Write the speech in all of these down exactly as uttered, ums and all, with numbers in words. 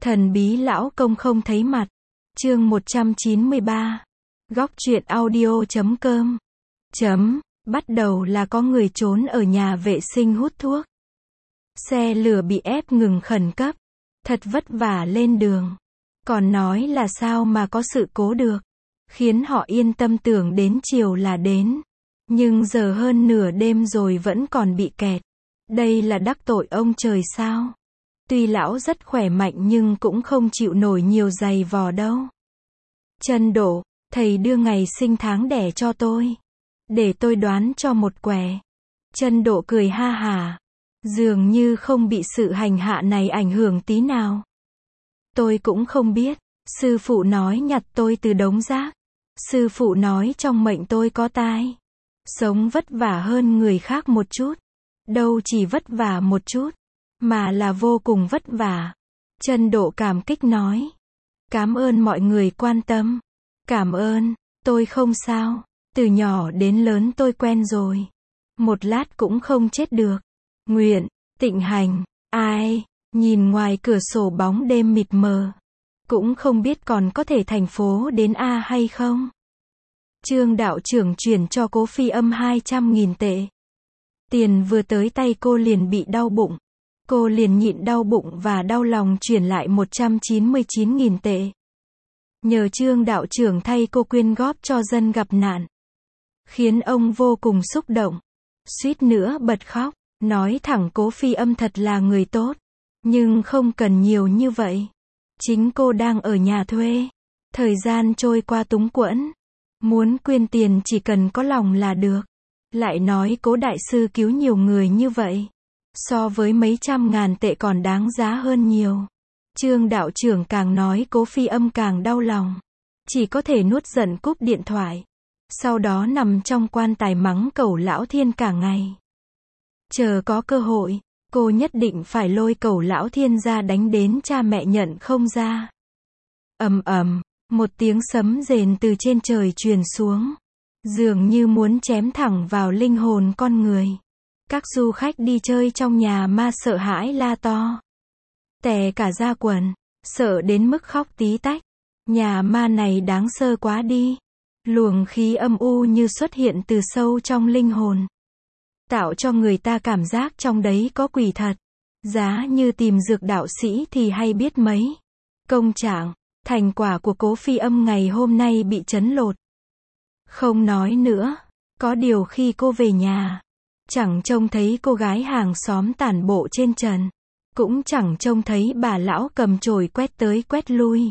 Thần bí lão công không thấy mặt. Chương một trăm chín mươi ba. Góc truyện audio chấm com. Chấm. Bắt đầu là có người trốn ở nhà vệ sinh hút thuốc. Xe lửa bị ép ngừng khẩn cấp. Thật vất vả lên đường. Còn nói là sao mà có sự cố được. Khiến họ yên tâm tưởng đến chiều là đến. Nhưng giờ hơn nửa đêm rồi vẫn còn bị kẹt. Đây là đắc tội ông trời sao? Tuy lão rất khỏe mạnh nhưng cũng không chịu nổi nhiều giày vò đâu. Trần Độ, thầy đưa ngày sinh tháng đẻ cho tôi. Để tôi đoán cho một quẻ. Trần Độ cười ha hả. Dường như không bị sự hành hạ này ảnh hưởng tí nào. Tôi cũng không biết. Sư phụ nói nhặt tôi từ đống rác. Sư phụ nói trong mệnh tôi có tai. Sống vất vả hơn người khác một chút. Đâu chỉ vất vả một chút. Mà là vô cùng vất vả. Trần Độ cảm kích nói. Cảm ơn mọi người quan tâm. Cảm ơn, tôi không sao. Từ nhỏ đến lớn tôi quen rồi. Một lát cũng không chết được. Nguyện, tịnh hành, ai, nhìn ngoài cửa sổ bóng đêm mịt mờ. Cũng không biết còn có thể thành phố đến A hay không. Trương đạo trưởng chuyển cho cố Phi Âm hai trăm nghìn tệ. Tiền vừa tới tay cô liền bị đau bụng. Cô liền nhịn đau bụng và đau lòng chuyển lại một trăm chín mươi chín nghìn tệ. Nhờ Trương đạo trưởng thay cô quyên góp cho dân gặp nạn. Khiến ông vô cùng xúc động. Suýt nữa bật khóc. Nói thẳng cố Phi Âm thật là người tốt. Nhưng không cần nhiều như vậy. Chính cô đang ở nhà thuê. Thời gian trôi qua túng quẫn. Muốn quyên tiền chỉ cần có lòng là được. Lại nói cố đại sư cứu nhiều người như vậy. So với mấy trăm ngàn tệ còn đáng giá hơn nhiều. Trương đạo trưởng càng nói cố Phi Âm càng đau lòng. Chỉ có thể nuốt giận cúp điện thoại. Sau đó nằm trong quan tài mắng Cẩu Lão Thiên cả ngày. Chờ có cơ hội, cô nhất định phải lôi Cẩu Lão Thiên ra đánh đến cha mẹ nhận không ra. Ầm ầm, một tiếng sấm rền từ trên trời truyền xuống. Dường như muốn chém thẳng vào linh hồn con người. Các du khách đi chơi trong nhà ma sợ hãi la to. Tè cả da quần, sợ đến mức khóc tí tách. Nhà ma này đáng sơ quá đi. Luồng khí âm u như xuất hiện từ sâu trong linh hồn. Tạo cho người ta cảm giác trong đấy có quỷ thật. Giá như tìm dược đạo sĩ thì hay biết mấy. Công trạng, thành quả của cố Phi Âm ngày hôm nay bị chấn lột. Không nói nữa. Có điều khi cô về nhà. Chẳng trông thấy cô gái hàng xóm tản bộ trên trần. Cũng chẳng trông thấy bà lão cầm chổi quét tới quét lui.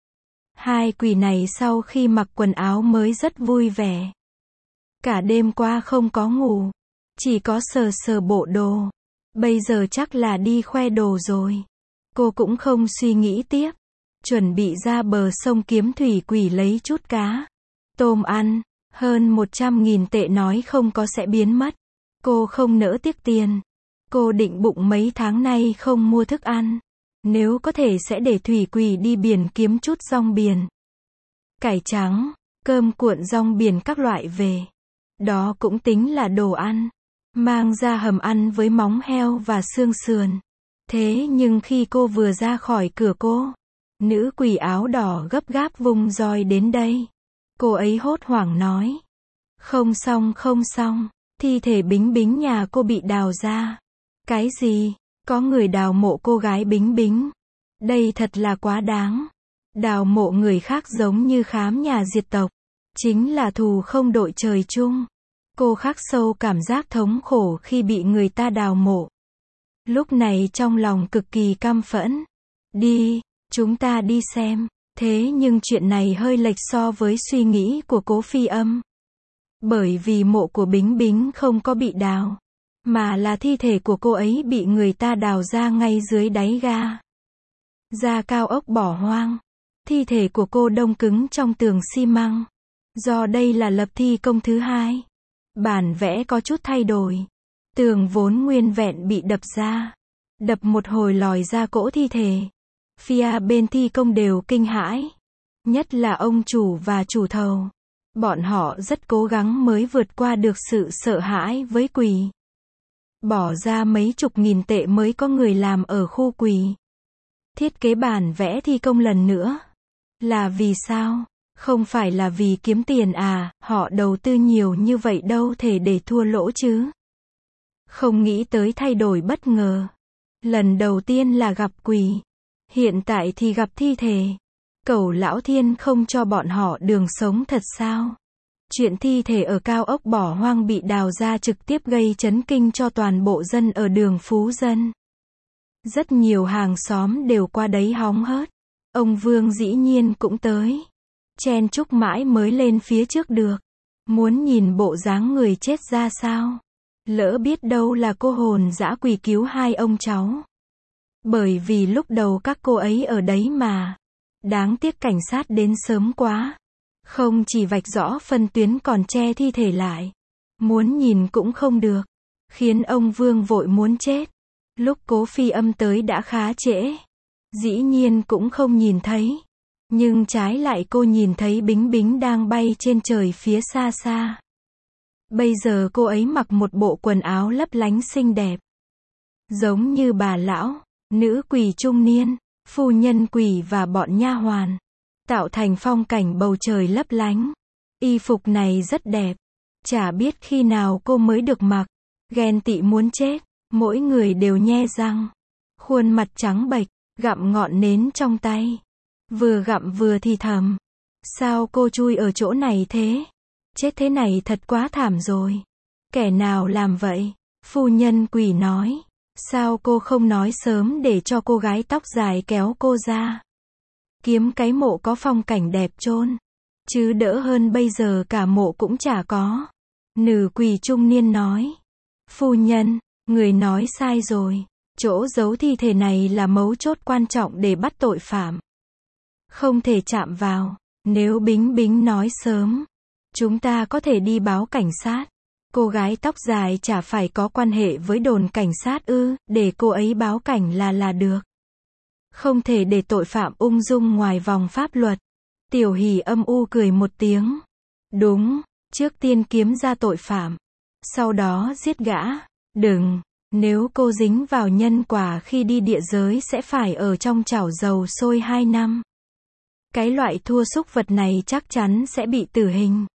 Hai quỷ này sau khi mặc quần áo mới rất vui vẻ. Cả đêm qua không có ngủ. Chỉ có sờ sờ bộ đồ. Bây giờ chắc là đi khoe đồ rồi. Cô cũng không suy nghĩ tiếp. Chuẩn bị ra bờ sông kiếm thủy quỷ lấy chút cá. Tôm ăn. Hơn một trăm nghìn tệ nói không có sẽ biến mất. Cô không nỡ tiếc tiền. Cô định bụng mấy tháng nay không mua thức ăn. Nếu có thể sẽ để thủy quỷ đi biển kiếm chút rong biển. Cải trắng, cơm cuộn rong biển các loại về. Đó cũng tính là đồ ăn. Mang ra hầm ăn với móng heo và xương sườn. Thế nhưng khi cô vừa ra khỏi cửa cô, nữ quỷ áo đỏ gấp gáp vung roi đến đây. Cô ấy hốt hoảng nói. Không xong không xong, thi thể Bính Bính nhà cô bị đào ra. Cái gì? Có người đào mộ cô gái Bính Bính. Đây thật là quá đáng. Đào mộ người khác giống như khám nhà diệt tộc. Chính là thù không đội trời chung. Cô khắc sâu cảm giác thống khổ khi bị người ta đào mộ. Lúc này trong lòng cực kỳ căm phẫn. Đi, chúng ta đi xem. Thế nhưng chuyện này hơi lệch so với suy nghĩ của cố Phi Âm. Bởi vì mộ của Bính Bính không có bị đào. Mà là thi thể của cô ấy bị người ta đào ra ngay dưới đáy ga. Ra cao ốc bỏ hoang. Thi thể của cô đông cứng trong tường xi măng. Do đây là lập thi công thứ hai. Bản vẽ có chút thay đổi. Tường vốn nguyên vẹn bị đập ra. Đập một hồi lòi ra cỗ thi thể. Phía bên thi công đều kinh hãi. Nhất là ông chủ và chủ thầu. Bọn họ rất cố gắng mới vượt qua được sự sợ hãi với quỷ. Bỏ ra mấy chục nghìn tệ mới có người làm ở khu quỷ. Thiết kế bản vẽ thi công lần nữa. Là vì sao? Không phải là vì kiếm tiền à, họ đầu tư nhiều như vậy đâu thể để thua lỗ chứ. Không nghĩ tới thay đổi bất ngờ. Lần đầu tiên là gặp quỷ. Hiện tại thì gặp thi thể. Cẩu lão thiên không cho bọn họ đường sống thật sao? Chuyện thi thể ở cao ốc bỏ hoang bị đào ra trực tiếp gây chấn kinh cho toàn bộ dân ở đường Phú Dân. Rất nhiều hàng xóm đều qua đấy hóng hớt. Ông Vương dĩ nhiên cũng tới. Chen chúc mãi mới lên phía trước được. Muốn nhìn bộ dáng người chết ra sao. Lỡ biết đâu là cô hồn dã quỷ cứu hai ông cháu. Bởi vì lúc đầu các cô ấy ở đấy mà. Đáng tiếc cảnh sát đến sớm quá. Không chỉ vạch rõ phân tuyến còn che thi thể lại. Muốn nhìn cũng không được. Khiến ông Vương vội muốn chết. Lúc Cố Phi Âm tới đã khá trễ. Dĩ nhiên cũng không nhìn thấy. Nhưng trái lại cô nhìn thấy Bính Bính đang bay trên trời phía xa xa. Bây giờ cô ấy mặc một bộ quần áo lấp lánh xinh đẹp. Giống như bà lão, nữ quỷ trung niên, phu nhân quỷ và bọn nha hoàn. Tạo thành phong cảnh bầu trời lấp lánh. Y phục này rất đẹp. Chả biết khi nào cô mới được mặc. Ghen tị muốn chết. Mỗi người đều nhe răng. Khuôn mặt trắng bệch, gặm ngọn nến trong tay. Vừa gặm vừa thì thầm. Sao cô chui ở chỗ này thế? Chết thế này thật quá thảm rồi. Kẻ nào làm vậy? Phu nhân quỷ nói. Sao cô không nói sớm để cho cô gái tóc dài kéo cô ra? Kiếm cái mộ có phong cảnh đẹp chôn. Chứ đỡ hơn bây giờ cả mộ cũng chả có. Nữ quỷ trung niên nói. Phu nhân, người nói sai rồi. Chỗ giấu thi thể này là mấu chốt quan trọng để bắt tội phạm. Không thể chạm vào. Nếu Bính Bính nói sớm, chúng ta có thể đi báo cảnh sát. Cô gái tóc dài chả phải có quan hệ với đồn cảnh sát ư, để cô ấy báo cảnh là là được. Không thể để tội phạm ung dung ngoài vòng pháp luật. Tiểu Hỷ âm u cười một tiếng. Đúng, trước tiên kiếm ra tội phạm. Sau đó giết gã. Đừng, nếu cô dính vào nhân quả khi đi địa giới sẽ phải ở trong chảo dầu sôi hai năm. Cái loại thua súc vật này chắc chắn sẽ bị tử hình.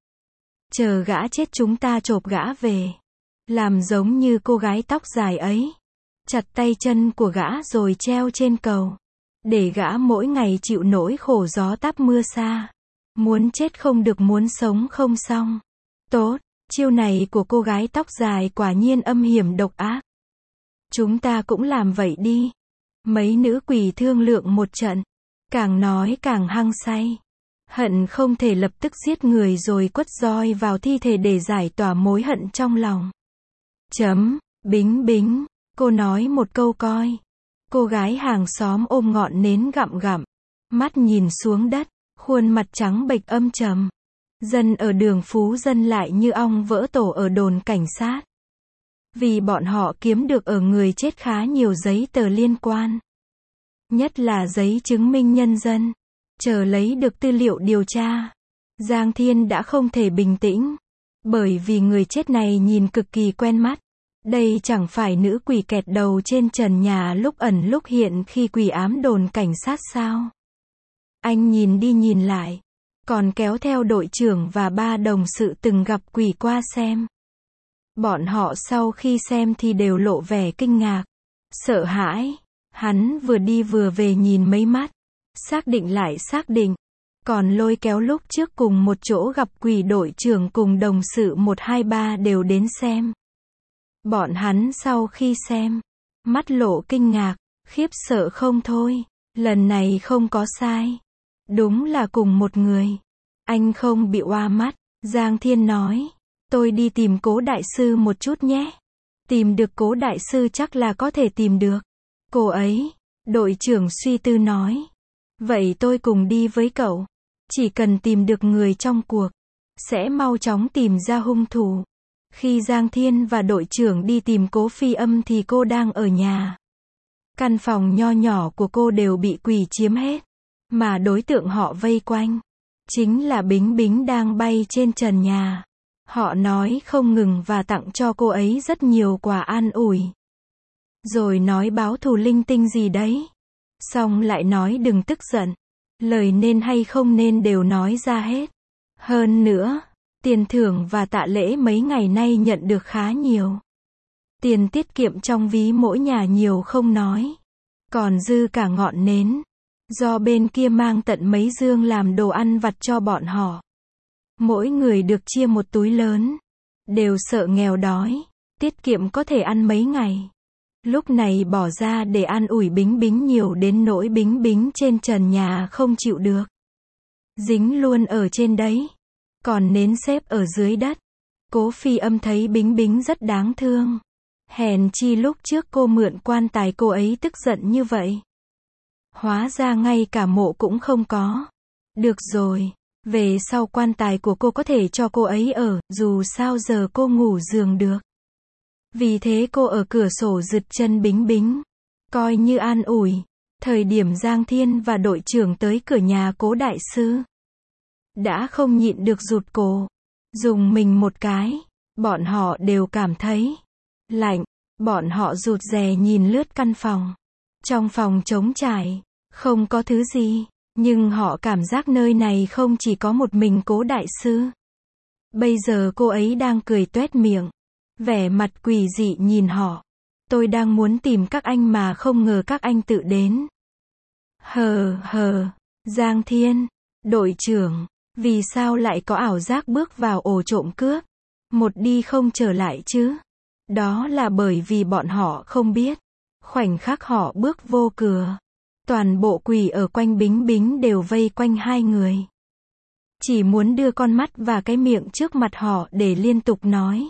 Chờ gã chết chúng ta chộp gã về. Làm giống như cô gái tóc dài ấy. Chặt tay chân của gã rồi treo trên cầu. Để gã mỗi ngày chịu nỗi khổ gió táp mưa xa. Muốn chết không được muốn sống không xong. Tốt, chiêu này của cô gái tóc dài quả nhiên âm hiểm độc ác. Chúng ta cũng làm vậy đi. Mấy nữ quỷ thương lượng một trận. Càng nói càng hăng say. Hận không thể lập tức giết người rồi quất roi vào thi thể để giải tỏa mối hận trong lòng. Chấm, Bính Bính, cô nói một câu coi. Cô gái hàng xóm ôm ngọn nến gặm gặm. Mắt nhìn xuống đất, khuôn mặt trắng bệch âm trầm. Dân ở đường Phú Dân lại như ong vỡ tổ ở đồn cảnh sát. Vì bọn họ kiếm được ở người chết khá nhiều giấy tờ liên quan. Nhất là giấy chứng minh nhân dân. Chờ lấy được tư liệu điều tra. Giang Thiên đã không thể bình tĩnh. Bởi vì người chết này nhìn cực kỳ quen mắt. Đây chẳng phải nữ quỷ kẹt đầu trên trần nhà lúc ẩn lúc hiện khi quỷ ám đồn cảnh sát sao? Anh nhìn đi nhìn lại. Còn kéo theo đội trưởng và ba đồng sự từng gặp quỷ qua xem. Bọn họ sau khi xem thì đều lộ vẻ kinh ngạc. Sợ hãi. Hắn vừa đi vừa về nhìn mấy mắt. Xác định lại xác định. Còn lôi kéo lúc trước cùng một chỗ gặp quỷ đội trưởng cùng đồng sự một hai ba đều đến xem. Bọn hắn sau khi xem. Mắt lộ kinh ngạc. Khiếp sợ không thôi. Lần này không có sai. Đúng là cùng một người. Anh không bị oa mắt. Giang Thiên nói. Tôi đi tìm Cố đại sư một chút nhé. Tìm được Cố đại sư chắc là có thể tìm được. Cô ấy. Đội trưởng suy tư nói. Vậy tôi cùng đi với cậu. Chỉ cần tìm được người trong cuộc. Sẽ mau chóng tìm ra hung thủ. Khi Giang Thiên và đội trưởng đi tìm Cố Phi Âm thì cô đang ở nhà. Căn phòng nho nhỏ của cô đều bị quỷ chiếm hết. Mà đối tượng họ vây quanh. Chính là Bính Bính đang bay trên trần nhà. Họ nói không ngừng và tặng cho cô ấy rất nhiều quà an ủi. Rồi nói báo thù linh tinh gì đấy. Xong lại nói đừng tức giận. Lời nên hay không nên đều nói ra hết. Hơn nữa, tiền thưởng và tạ lễ mấy ngày nay nhận được khá nhiều. Tiền tiết kiệm trong ví mỗi nhà nhiều không nói. Còn dư cả ngọn nến. Do bên kia mang tận mấy dương làm đồ ăn vặt cho bọn họ. Mỗi người được chia một túi lớn. Đều sợ nghèo đói. Tiết kiệm có thể ăn mấy ngày. Lúc này bỏ ra để an ủi Bính Bính nhiều đến nỗi Bính Bính trên trần nhà không chịu được. Dính luôn ở trên đấy. Còn nến xếp ở dưới đất. Cố Phi Âm thấy Bính Bính rất đáng thương. Hèn chi lúc trước cô mượn quan tài cô ấy tức giận như vậy. Hóa ra ngay cả mộ cũng không có. Được rồi, về sau quan tài của cô có thể cho cô ấy ở, dù sao giờ cô ngủ giường được. Vì thế cô ở cửa sổ giựt chân Bính Bính. Coi như an ủi. Thời điểm Giang Thiên và đội trưởng tới cửa nhà Cố đại sư. Đã không nhịn được rụt cổ. Dùng mình một cái. Bọn họ đều cảm thấy lạnh. Bọn họ rụt rè nhìn lướt căn phòng. Trong phòng trống trải. Không có thứ gì. Nhưng họ cảm giác nơi này không chỉ có một mình Cố đại sư. Bây giờ cô ấy đang cười toét miệng. Vẻ mặt quỷ dị nhìn họ. Tôi đang muốn tìm các anh mà không ngờ các anh tự đến. Hờ hờ. Giang Thiên. Đội trưởng. Vì sao lại có ảo giác bước vào ổ trộm cướp? Một đi không trở lại chứ? Đó là bởi vì bọn họ không biết. Khoảnh khắc họ bước vô cửa. Toàn bộ quỷ ở quanh Bính Bính đều vây quanh hai người. Chỉ muốn đưa con mắt và cái miệng trước mặt họ để liên tục nói.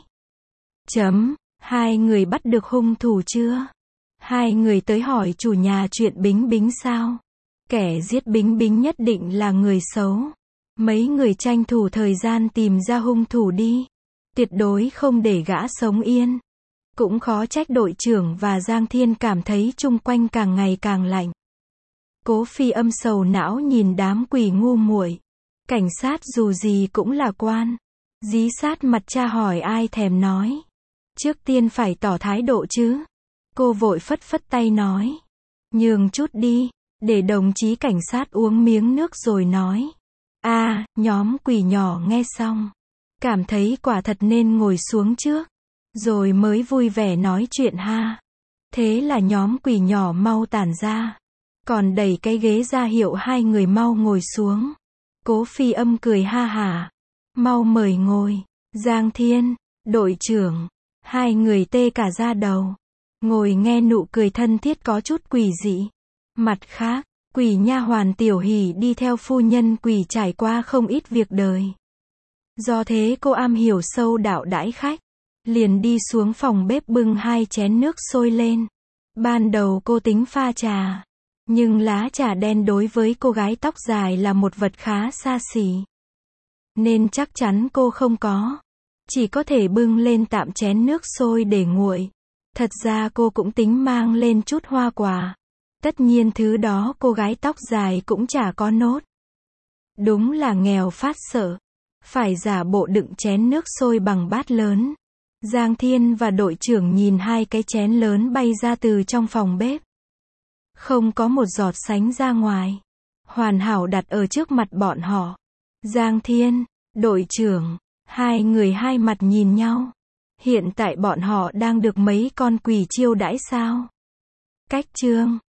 Chấm, hai người bắt được hung thủ chưa? Hai người tới hỏi chủ nhà chuyện Bính Bính sao? Kẻ giết Bính Bính nhất định là người xấu. Mấy người tranh thủ thời gian tìm ra hung thủ đi. Tuyệt đối không để gã sống yên. Cũng khó trách đội trưởng và Giang Thiên cảm thấy chung quanh càng ngày càng lạnh. Cố Phi Âm sầu não nhìn đám quỷ ngu muội. Cảnh sát dù gì cũng là quan. Dí sát mặt cha hỏi ai thèm nói. Trước tiên phải tỏ thái độ chứ. Cô vội phất phất tay nói. Nhường chút đi, để đồng chí cảnh sát uống miếng nước rồi nói. A, à, nhóm quỷ nhỏ nghe xong. Cảm thấy quả thật nên ngồi xuống trước. Rồi mới vui vẻ nói chuyện ha. Thế là nhóm quỷ nhỏ mau tản ra. Còn đẩy cái ghế ra hiệu hai người mau ngồi xuống. Cố Phi Âm cười ha hả. Mau mời ngồi. Giang Thiên, đội trưởng. Hai người tê cả da đầu. Ngồi nghe nụ cười thân thiết có chút quỷ dị. Mặt khác, quỷ nha hoàn Tiểu Hỷ đi theo phu nhân quỷ trải qua không ít việc đời. Do thế cô am hiểu sâu đạo đãi khách. Liền đi xuống phòng bếp bưng hai chén nước sôi lên. Ban đầu cô tính pha trà. Nhưng lá trà đen đối với cô gái tóc dài là một vật khá xa xỉ. Nên chắc chắn cô không có. Chỉ có thể bưng lên tạm chén nước sôi để nguội. Thật ra cô cũng tính mang lên chút hoa quả. Tất nhiên thứ đó cô gái tóc dài cũng chả có nốt. Đúng là nghèo phát sợ. Phải giả bộ đựng chén nước sôi bằng bát lớn. Giang Thiên và đội trưởng nhìn hai cái chén lớn bay ra từ trong phòng bếp. Không có một giọt sánh ra ngoài. Hoàn hảo đặt ở trước mặt bọn họ. Giang Thiên, đội trưởng, hai người hai mặt nhìn nhau. Hiện tại bọn họ đang được mấy con quỷ chiêu đãi sao? Cách chương